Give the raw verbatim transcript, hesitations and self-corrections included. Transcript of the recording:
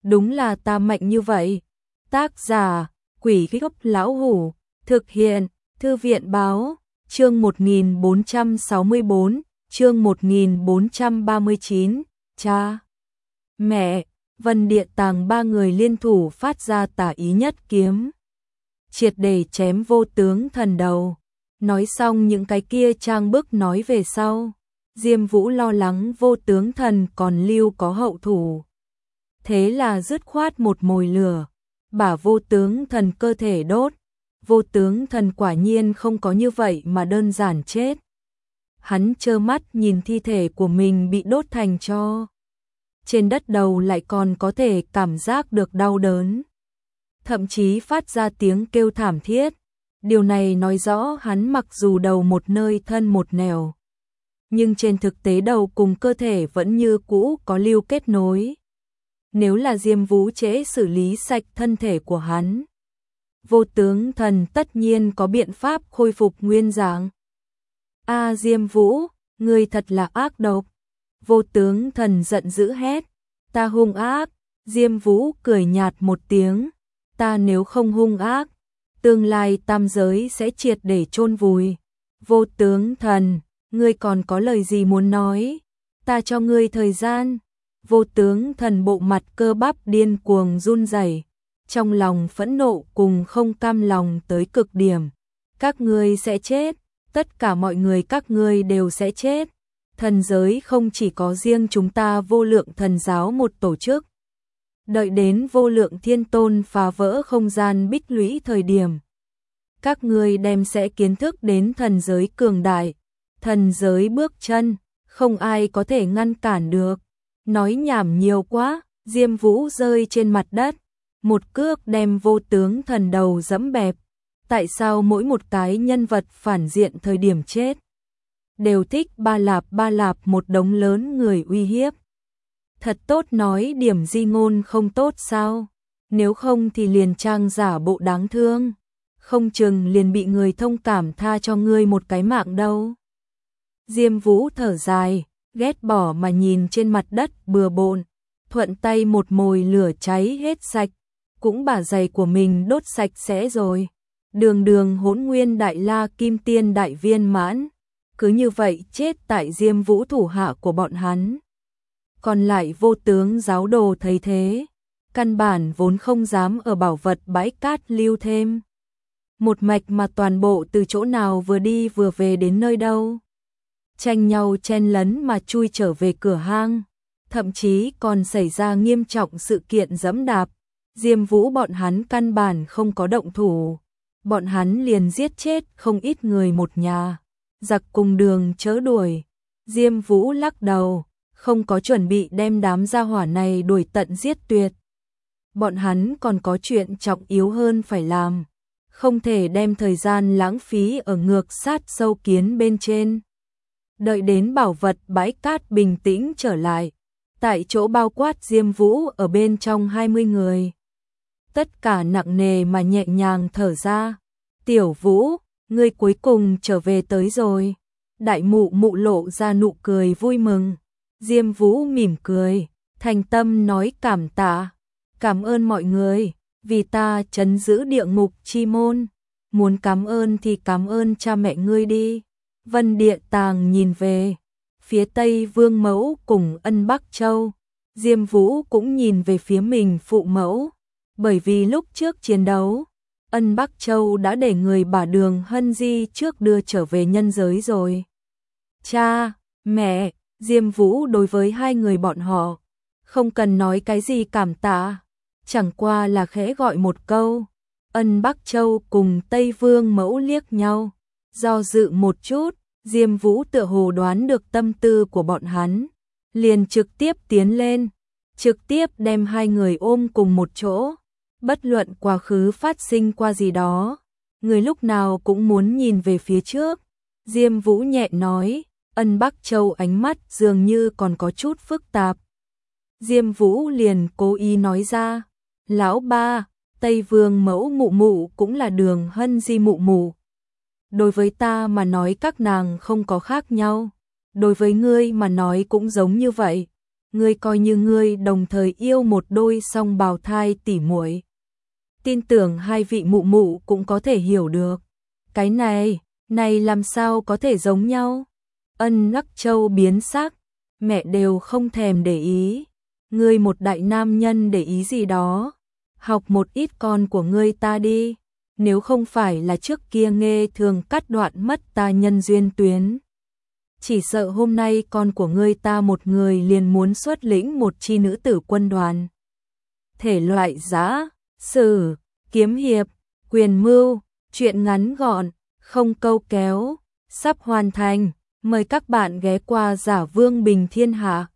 đúng là ta mạnh như vậy. Tác giả, Quỷ Gốc Lão Hủ, thực hiện, Thư viện báo, chương một nghìn bốn trăm sáu mươi bốn, chương một nghìn bốn trăm ba mươi chín, cha, mẹ, Vân Địa Tàng ba người liên thủ phát ra tả ý nhất kiếm. Triệt để chém Vô Tướng Thần đầu. Nói xong những cái kia trang bức nói về sau. Diêm Vũ lo lắng Vô Tướng Thần còn lưu có hậu thủ. Thế là dứt khoát một mồi lửa, bả Vô Tướng Thần cơ thể đốt. Vô Tướng Thần quả nhiên không có như vậy mà đơn giản chết. Hắn trơ mắt nhìn thi thể của mình bị đốt thành tro. Trên đất đầu lại còn có thể cảm giác được đau đớn. Thậm chí phát ra tiếng kêu thảm thiết. Điều này nói rõ hắn mặc dù đầu một nơi thân một nẻo, nhưng trên thực tế đầu cùng cơ thể vẫn như cũ có lưu kết nối. Nếu là Diêm Vũ trễ xử lý sạch thân thể của hắn, Vô Tướng Thần tất nhiên có biện pháp khôi phục nguyên dạng. A Diêm Vũ, ngươi thật là ác độc. Vô Tướng Thần giận dữ hét. Ta hung ác. Diêm Vũ cười nhạt một tiếng. Ta nếu không hung ác, tương lai tam giới sẽ triệt để chôn vùi. Vô Tướng Thần, ngươi còn có lời gì muốn nói? Ta cho ngươi thời gian. Vô Tướng Thần bộ mặt cơ bắp điên cuồng run rẩy, trong lòng phẫn nộ cùng không cam lòng tới cực điểm. Các ngươi sẽ chết, tất cả mọi người các ngươi đều sẽ chết. Thần giới không chỉ có riêng chúng ta Vô Lượng Thần giáo một tổ chức. Đợi đến Vô Lượng Thiên Tôn phá vỡ không gian bích lũy thời điểm, các ngươi đem sẽ kiến thức đến thần giới cường đại. Thần giới bước chân, không ai có thể ngăn cản được. Nói nhảm nhiều quá. Diêm Vũ rơi trên mặt đất, một cước đem Vô Tướng Thần đầu dẫm bẹp. Tại sao mỗi một cái nhân vật phản diện thời điểm chết đều thích ba lạp ba lạp một đống lớn người uy hiếp? Thật tốt nói điểm di ngôn không tốt sao? Nếu không thì liền trang giả bộ đáng thương, không chừng liền bị người thông cảm tha cho ngươi một cái mạng đâu. Diêm Vũ thở dài, ghét bỏ mà nhìn trên mặt đất bừa bộn, thuận tay một mồi lửa cháy hết sạch, cũng bả giày của mình đốt sạch sẽ rồi. Đường đường Hỗn Nguyên Đại La Kim Tiên Đại Viên Mãn, cứ như vậy chết tại Diêm Vũ thủ hạ của bọn hắn. Còn lại Vô Tướng giáo đồ thấy thế, căn bản vốn không dám ở bảo vật bãi cát lưu thêm. Một mạch mà toàn bộ từ chỗ nào vừa đi vừa về đến nơi đâu. Tranh nhau chen lấn mà chui trở về cửa hang, thậm chí còn xảy ra nghiêm trọng sự kiện dẫm đạp. Diêm Vũ bọn hắn căn bản không có động thủ, bọn hắn liền giết chết không ít người một nhà. Giặc cùng đường chớ đuổi. Diêm Vũ lắc đầu, không có chuẩn bị đem đám gia hỏa này đuổi tận giết tuyệt. Bọn hắn còn có chuyện trọng yếu hơn phải làm, không thể đem thời gian lãng phí ở ngược sát sâu kiến bên trên. Đợi đến bảo vật bãi cát bình tĩnh trở lại, tại chỗ bao quát Diêm Vũ ở bên trong hai mươi người. Tất cả nặng nề mà nhẹ nhàng thở ra. Tiểu Vũ, ngươi cuối cùng trở về tới rồi. Đại mụ mụ lộ ra nụ cười vui mừng. Diêm Vũ mỉm cười, thành tâm nói cảm tạ. Cảm ơn mọi người, vì ta trấn giữ địa ngục chi môn. Muốn cảm ơn thì cảm ơn cha mẹ ngươi đi. Vân Địa Tàng nhìn về phía Tây Vương Mẫu cùng Ân Bắc Châu. Diêm Vũ cũng nhìn về phía mình phụ mẫu, bởi vì lúc trước chiến đấu, Ân Bắc Châu đã để người bả Đường Hân Di trước đưa trở về nhân giới rồi. Cha, mẹ, Diêm Vũ đối với hai người bọn họ không cần nói cái gì cảm tạ, chẳng qua là khẽ gọi một câu. Ân Bắc Châu cùng Tây Vương Mẫu liếc nhau, do dự một chút. Diêm Vũ tựa hồ đoán được tâm tư của bọn hắn, liền trực tiếp tiến lên, trực tiếp đem hai người ôm cùng một chỗ. Bất luận quá khứ phát sinh qua gì đó, người lúc nào cũng muốn nhìn về phía trước. Diêm Vũ nhẹ nói. Ân Bắc Châu ánh mắt dường như còn có chút phức tạp. Diêm Vũ liền cố ý nói ra, lão ba, Tây Vương Mẫu mụ mụ cũng là Đường Hân Di mụ mụ. Đối với ta mà nói các nàng không có khác nhau, đối với ngươi mà nói cũng giống như vậy. ngươi coi như ngươi đồng thời yêu một đôi song bào thai tỉ muội. Tin tưởng hai vị mụ mụ cũng có thể hiểu được. Cái này, này làm sao có thể giống nhau? Ân Ngắc Châu biến sắc, mẹ đều không thèm để ý. Ngươi một đại nam nhân để ý gì đó? Học một ít con của ngươi ta đi. Nếu không phải là trước kia nghe thường cắt đoạn mất ta nhân duyên tuyến. Chỉ sợ hôm nay con của ngươi ta một người liền muốn xuất lĩnh một chi nữ tử quân đoàn. Thể loại giã, sử, kiếm hiệp, quyền mưu, truyện ngắn gọn, không câu kéo, sắp hoàn thành. Mời các bạn ghé qua Giả Vương Bình Thiên Hạ.